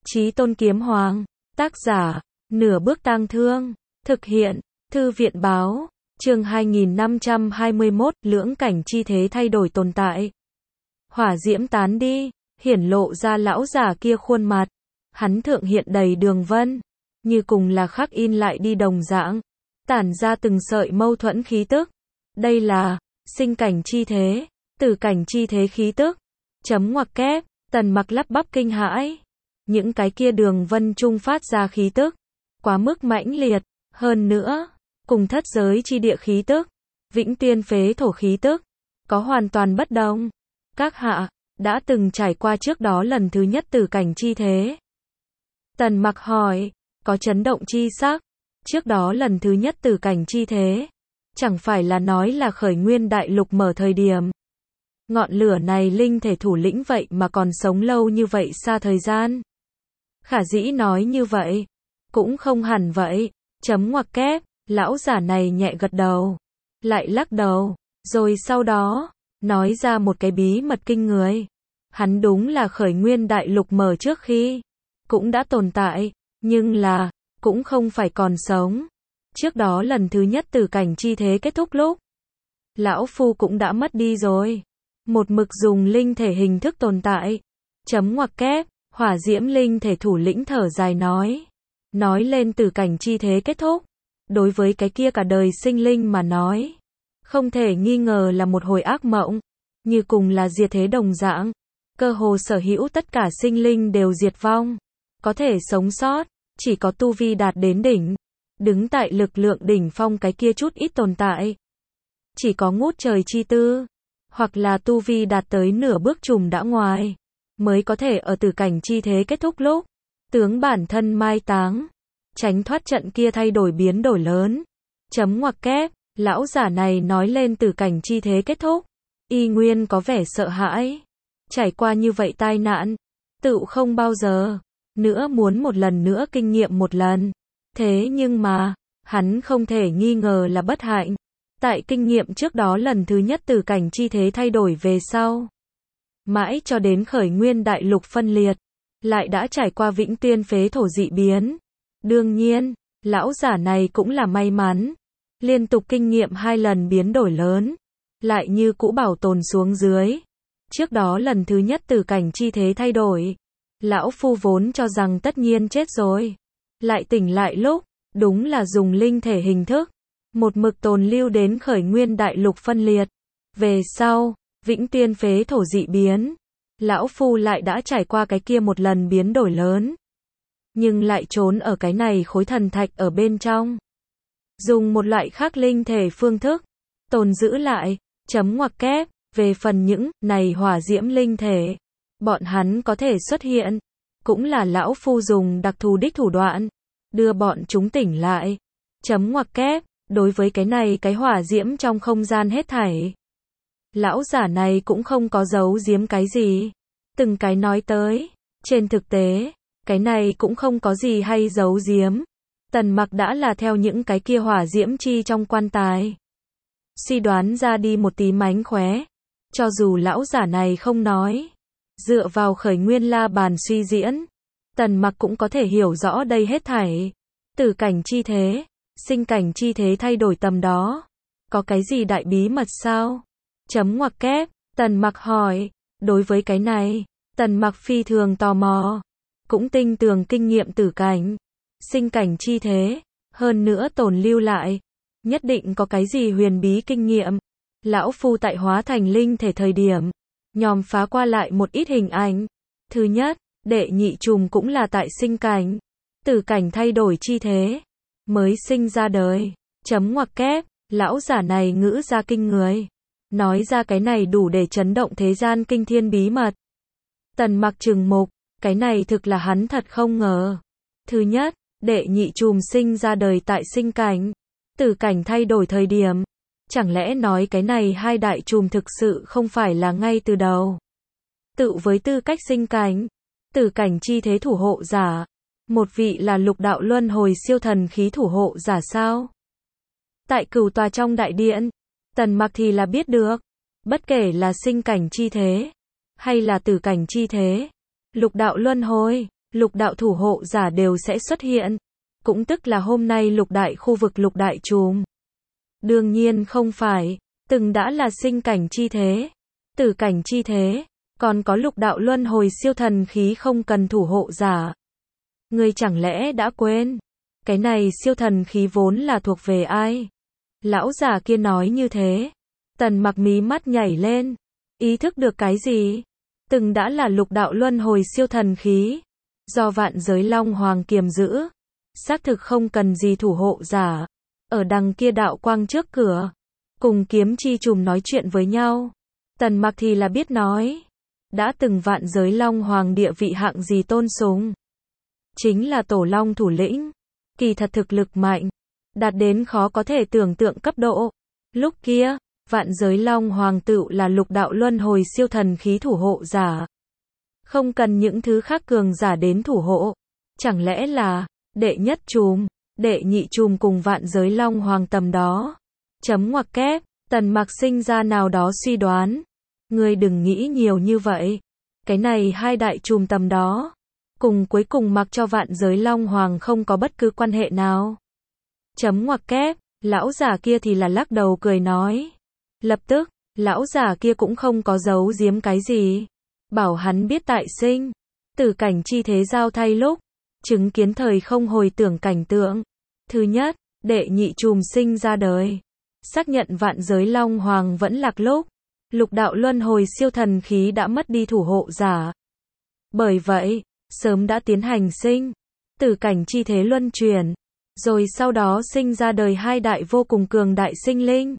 Chí Tôn Kiếm Hoàng, tác giả, Nửa Bước Tang Thương, thực hiện, Thư viện báo, chương 2521, lưỡng cảnh chi thế thay đổi tồn tại. Hỏa diễm tán đi, hiển lộ ra lão già kia khuôn mặt, hắn thượng hiện đầy đường vân, như cùng là khắc in lại đi đồng dạng, tản ra từng sợi mâu thuẫn khí tức. Đây là, sinh cảnh chi thế, tử cảnh chi thế khí tức. Chấm ngoặc kép, Tần Mặc lắp bắp kinh hãi. Những cái kia đường vân trung phát ra khí tức, quá mức mãnh liệt, hơn nữa, cùng thất giới chi địa khí tức, vĩnh tuyên phế thổ khí tức, có hoàn toàn bất đồng. Các hạ, đã từng trải qua trước đó lần thứ nhất tử cảnh chi thế. Tần Mặc hỏi, có chấn động chi sắc, trước đó lần thứ nhất tử cảnh chi thế, chẳng phải là nói là khởi nguyên đại lục mở thời điểm. Ngọn lửa này linh thể thủ lĩnh vậy mà còn sống lâu như vậy xa thời gian. Khả dĩ nói như vậy, cũng không hẳn vậy. Chấm ngoặc kép, lão giả này nhẹ gật đầu, lại lắc đầu, rồi sau đó, nói ra một cái bí mật kinh người. Hắn đúng là khởi nguyên đại lục mở trước khi, cũng đã tồn tại, nhưng là, cũng không phải còn sống. Trước đó lần thứ nhất tử cảnh chi thế kết thúc lúc, lão phu cũng đã mất đi rồi. Một mực dùng linh thể hình thức tồn tại. Chấm ngoặc kép, hỏa diễm linh thể thủ lĩnh thở dài nói lên tử cảnh chi thế kết thúc. Đối với cái kia cả đời sinh linh mà nói, không thể nghi ngờ là một hồi ác mộng, như cùng là diệt thế đồng dạng. Cơ hồ sở hữu tất cả sinh linh đều diệt vong. Có thể sống sót, chỉ có tu vi đạt đến đỉnh, đứng tại lực lượng đỉnh phong cái kia chút ít tồn tại. Chỉ có ngút trời chi tư, hoặc là tu vi đạt tới nửa bước trùm đã ngoài, mới có thể ở tử cảnh chi thế kết thúc lúc, tướng bản thân mai táng, tránh thoát trận kia thay đổi biến đổi lớn. Chấm ngoặc kép, lão giả này nói lên tử cảnh chi thế kết thúc, y nguyên có vẻ sợ hãi. Trải qua như vậy tai nạn, tự không bao giờ nữa muốn một lần nữa kinh nghiệm một lần. Thế nhưng mà, hắn không thể nghi ngờ là bất hạnh. Tại kinh nghiệm trước đó lần thứ nhất tử cảnh chi thế thay đổi về sau, mãi cho đến khởi nguyên đại lục phân liệt, lại đã trải qua vĩnh tuyên phế thổ dị biến. Đương nhiên, lão giả này cũng là may mắn, liên tục kinh nghiệm 2 lần biến đổi lớn, lại như cũ bảo tồn xuống dưới. Trước đó lần thứ nhất tử cảnh chi thế thay đổi, lão phu vốn cho rằng tất nhiên chết rồi, lại tỉnh lại lúc, đúng là dùng linh thể hình thức, một mực tồn lưu đến khởi nguyên đại lục phân liệt. Về sau, vĩnh tuyên phế thổ dị biến, lão phu lại đã trải qua cái kia một lần biến đổi lớn, nhưng lại trốn ở cái này khối thần thạch ở bên trong, dùng một loại khác linh thể phương thức tồn giữ lại. Chấm ngoặc kép, về phần những này hỏa diễm linh thể, bọn hắn có thể xuất hiện, cũng là lão phu dùng đặc thù đích thủ đoạn, đưa bọn chúng tỉnh lại. Chấm ngoặc kép, đối với cái này cái hỏa diễm trong không gian hết thảy, lão giả này cũng không có giấu giếm cái gì, từng cái nói tới. Trên thực tế, cái này cũng không có gì hay giấu giếm. Tần Mặc đã là theo những cái kia hỏa diễm chi trong quan tài, suy đoán ra đi một tí mánh khóe. Cho dù lão giả này không nói, dựa vào khởi nguyên la bàn suy diễn, Tần Mặc cũng có thể hiểu rõ đây hết thảy. Tử cảnh chi thế, sinh cảnh chi thế thay đổi tầm đó, có cái gì đại bí mật sao? Chấm ngoặc kép, Tần Mặc hỏi. Đối với cái này, Tần Mặc phi thường tò mò, cũng tinh tường kinh nghiệm tử cảnh, sinh cảnh chi thế, hơn nữa tồn lưu lại, nhất định có cái gì huyền bí kinh nghiệm. Lão phu tại hóa thành linh thể thời điểm, nhòm phá qua lại một ít hình ảnh. Thứ nhất, đệ nhị trùm cũng là tại sinh cảnh, tử cảnh thay đổi chi thế, mới sinh ra đời. Chấm ngoặc kép, lão giả này ngữ ra kinh người, nói ra cái này đủ để chấn động thế gian kinh thiên bí mật. Tần Mặc trừng mục, cái này thực là hắn thật không ngờ. Thứ nhất, đệ nhị trùm sinh ra đời tại sinh cảnh, tử cảnh thay đổi thời điểm, chẳng lẽ nói cái này hai đại trùm thực sự không phải là ngay từ đầu tự với tư cách sinh cảnh, tử cảnh chi thế thủ hộ giả, một vị là lục đạo luân hồi siêu thần khí thủ hộ giả sao? Tại cửu tòa trong đại điện, Tần Mặc thì là biết được, bất kể là sinh cảnh chi thế, hay là tử cảnh chi thế, lục đạo luân hồi, lục đạo thủ hộ giả đều sẽ xuất hiện. Cũng tức là hôm nay lục đại khu vực lục đại chùm. Đương nhiên không phải, từng đã là sinh cảnh chi thế, tử cảnh chi thế, còn có lục đạo luân hồi siêu thần khí không cần thủ hộ giả. Ngươi chẳng lẽ đã quên, cái này siêu thần khí vốn là thuộc về ai? Lão già kia nói như thế. Tần Mặc mí mắt nhảy lên, ý thức được cái gì? Từng đã là lục đạo luân hồi siêu thần khí, do vạn giới Long Hoàng kiềm giữ, xác thực không cần gì thủ hộ giả. Ở đằng kia đạo quang trước cửa, cùng kiếm chi trùm nói chuyện với nhau. Tần Mặc thì là biết nói, đã từng vạn giới Long Hoàng địa vị hạng gì tôn sùng. Chính là tổ long thủ lĩnh, kỳ thật thực lực mạnh, đạt đến khó có thể tưởng tượng cấp độ. Lúc kia, vạn giới Long Hoàng tựu là lục đạo luân hồi siêu thần khí thủ hộ giả. Không cần những thứ khác cường giả đến thủ hộ. Chẳng lẽ là, đệ nhất chùm, đệ nhị chùm cùng vạn giới Long Hoàng tầm đó. Chấm ngoặc kép, Tần Mặc sinh ra nào đó suy đoán. Ngươi đừng nghĩ nhiều như vậy. Cái này hai đại chùm tầm đó, cùng cuối cùng mặc cho vạn giới Long Hoàng không có bất cứ quan hệ nào. Chấm ngoặc kép, lão giả kia thì là lắc đầu cười nói. Lập tức, lão giả kia cũng không có giấu giếm cái gì. Bảo hắn biết tại sinh, tử cảnh chi thế giao thay lúc, chứng kiến thời không hồi tưởng cảnh tượng. Thứ nhất, đệ nhị chùm sinh ra đời. Xác nhận vạn giới Long Hoàng vẫn lạc lúc, lục đạo luân hồi siêu thần khí đã mất đi thủ hộ giả. Bởi vậy, sớm đã tiến hành sinh, tử cảnh chi thế luân chuyển. Rồi sau đó sinh ra đời hai đại vô cùng cường đại sinh linh.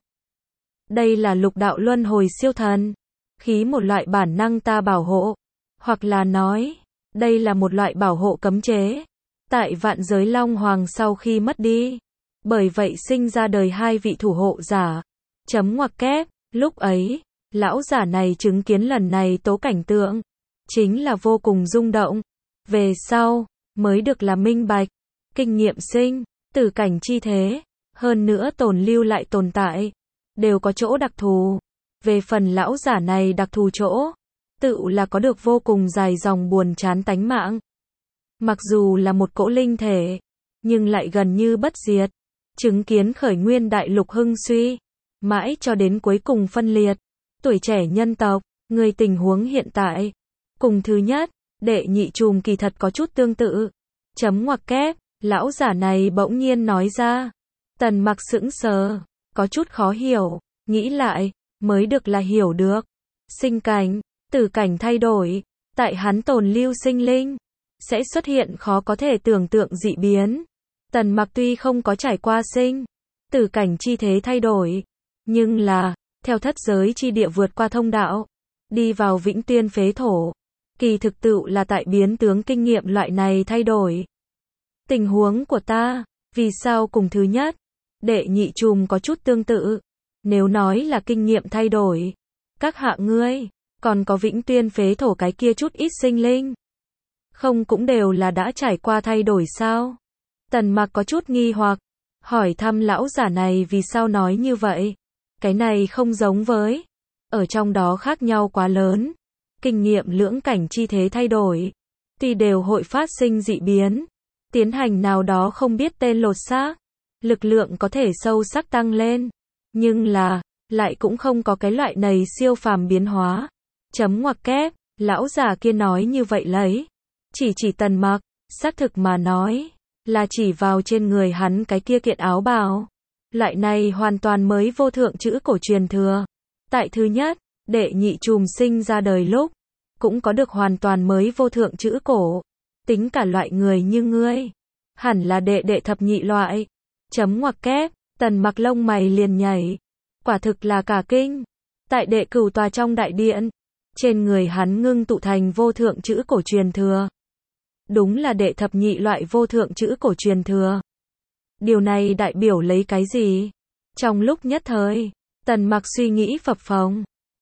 Đây là lục đạo luân hồi siêu thần khí, một loại bản năng ta bảo hộ. Hoặc là nói, đây là một loại bảo hộ cấm chế. Tại vạn giới Long Hoàng sau khi mất đi. Bởi vậy sinh ra đời hai vị thủ hộ giả. Chấm ngoặc kép, lúc ấy, lão giả này chứng kiến lần này tố cảnh tượng. Chính là vô cùng rung động. Về sau, mới được là minh bạch. Kinh nghiệm sinh, tử cảnh chi thế, hơn nữa tồn lưu lại tồn tại, đều có chỗ đặc thù. Về phần lão giả này đặc thù chỗ, tự là có được vô cùng dài dòng buồn chán tánh mạng. Mặc dù là một cỗ linh thể, nhưng lại gần như bất diệt, chứng kiến khởi nguyên đại lục hưng suy, mãi cho đến cuối cùng phân liệt. Tuổi trẻ nhân tộc, người tình huống hiện tại, cùng thứ nhất, đệ nhị chùm kỳ thật có chút tương tự. Chấm ngoặc kép, lão giả này bỗng nhiên nói ra. Tần Mặc sững sờ, có chút khó hiểu, nghĩ lại, mới được là hiểu được. Sinh cảnh, tử cảnh thay đổi, tại hắn tồn lưu sinh linh, sẽ xuất hiện khó có thể tưởng tượng dị biến. Tần Mặc tuy không có trải qua sinh, tử cảnh chi thế thay đổi, nhưng là, theo thất giới chi địa vượt qua thông đạo, đi vào vĩnh tuyên phế thổ. Kỳ thực tự là tại biến tướng kinh nghiệm loại này thay đổi. Tình huống của ta, vì sao cùng thứ nhất, đệ nhị chùm có chút tương tự. Nếu nói là kinh nghiệm thay đổi, các hạ ngươi, còn có vĩnh tuyên phế thổ cái kia chút ít sinh linh, không cũng đều là đã trải qua thay đổi sao? Tần Mặc có chút nghi hoặc, hỏi thăm lão giả này vì sao nói như vậy. Cái này không giống với, ở trong đó khác nhau quá lớn. Kinh nghiệm lưỡng cảnh chi thế thay đổi, tuy đều hội phát sinh dị biến, tiến hành nào đó không biết tên lột xác, lực lượng có thể sâu sắc tăng lên, nhưng là, lại cũng không có cái loại này siêu phàm biến hóa. Chấm ngoặc kép, lão già kia nói như vậy lấy, chỉ Tần Mặc, xác thực mà nói, là chỉ vào trên người hắn cái kia kiện áo bào. Loại này hoàn toàn mới vô thượng chữ cổ truyền thừa. Tại thứ nhất, đệ nhị chùm sinh ra đời lúc, cũng có được hoàn toàn mới vô thượng chữ cổ. Tính cả loại người như ngươi, hẳn là đệ thập nhị loại. Chấm ngoặc kép, Tần Mặc lông mày liền nhảy. Quả thực là cả kinh. Tại đệ cửu tòa trong đại điện, trên người hắn ngưng tụ thành vô thượng chữ cổ truyền thừa. Đúng là đệ thập nhị loại vô thượng chữ cổ truyền thừa. Điều này đại biểu lấy cái gì? Trong lúc nhất thời, Tần Mặc suy nghĩ phập phồng,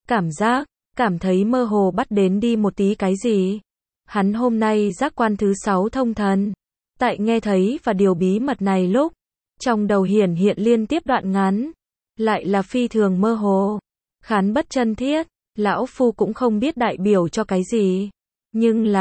cảm thấy mơ hồ bắt đến đi một tí cái gì. Hắn hôm nay giác quan thứ 6 thông thần, tại nghe thấy và điều bí mật này lúc, trong đầu hiển hiện liên tiếp đoạn ngắn, lại là phi thường mơ hồ, khán bất chân thiết, lão phu cũng không biết đại biểu cho cái gì, nhưng là,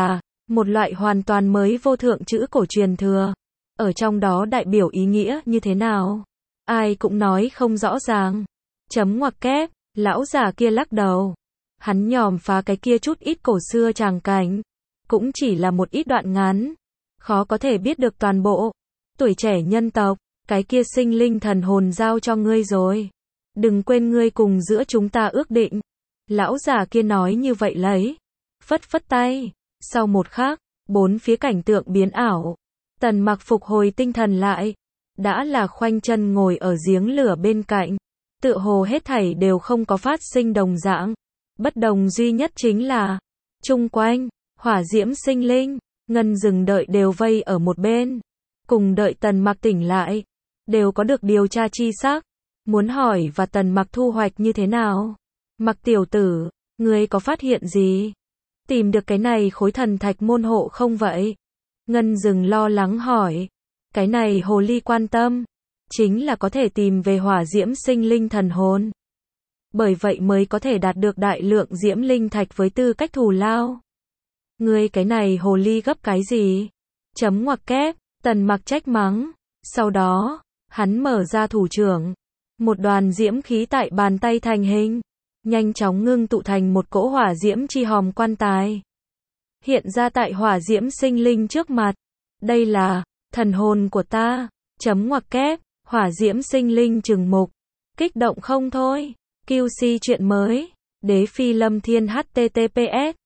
Một loại hoàn toàn mới vô thượng chữ cổ truyền thừa. Ở trong đó đại biểu ý nghĩa như thế nào? Ai cũng nói không rõ ràng. Chấm ngoặc kép, lão già kia lắc đầu. Hắn nhòm phá cái kia chút ít cổ xưa tràng cảnh. Cũng chỉ là một ít đoạn ngắn. Khó có thể biết được toàn bộ. Tuổi trẻ nhân tộc, cái kia sinh linh thần hồn giao cho ngươi rồi. Đừng quên ngươi cùng giữa chúng ta ước định. Lão già kia nói như vậy lấy. Phất phất tay. Sau một khắc, bốn phía cảnh tượng biến ảo. Tần Mặc phục hồi tinh thần lại. Đã là khoanh chân ngồi ở giếng lửa bên cạnh. Tựa hồ hết thảy đều không có phát sinh đồng dạng. Bất đồng duy nhất chính là, chung quanh, hỏa diễm sinh linh, ngân rừng đợi đều vây ở một bên. Cùng đợi Tần Mặc tỉnh lại. Đều có được điều tra chi xác. Muốn hỏi và Tần Mặc thu hoạch như thế nào? Mặc tiểu tử, ngươi có phát hiện gì? Tìm được cái này khối thần thạch môn hộ không vậy? Ngân rừng lo lắng hỏi. Cái này hồ ly quan tâm. Chính là có thể tìm về hỏa diễm sinh linh thần hồn. Bởi vậy mới có thể đạt được đại lượng diễm linh thạch với tư cách thù lao. Ngươi cái này hồ ly gấp cái gì? Chấm ngoặc kép, Tần Mặc trách mắng. Sau đó, hắn mở ra thủ trưởng. Một đoàn diễm khí tại bàn tay thành hình. Nhanh chóng ngưng tụ thành một cỗ hỏa diễm chi hòm quan tài. Hiện ra tại hỏa diễm sinh linh trước mặt. Đây là thần hồn của ta. Chấm ngoặc kép, hỏa diễm sinh linh trừng mục. Kích động không thôi. QC chuyện mới. Đế phi lâm thiên https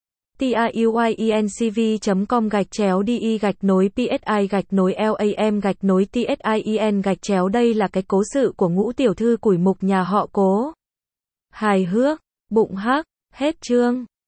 tiuyinCV.com/di-psi-lam-tsin. Đây là cái cố sự của ngũ tiểu thư củi mục nhà họ Cố. Hài hước, bụng hắc, hết chương.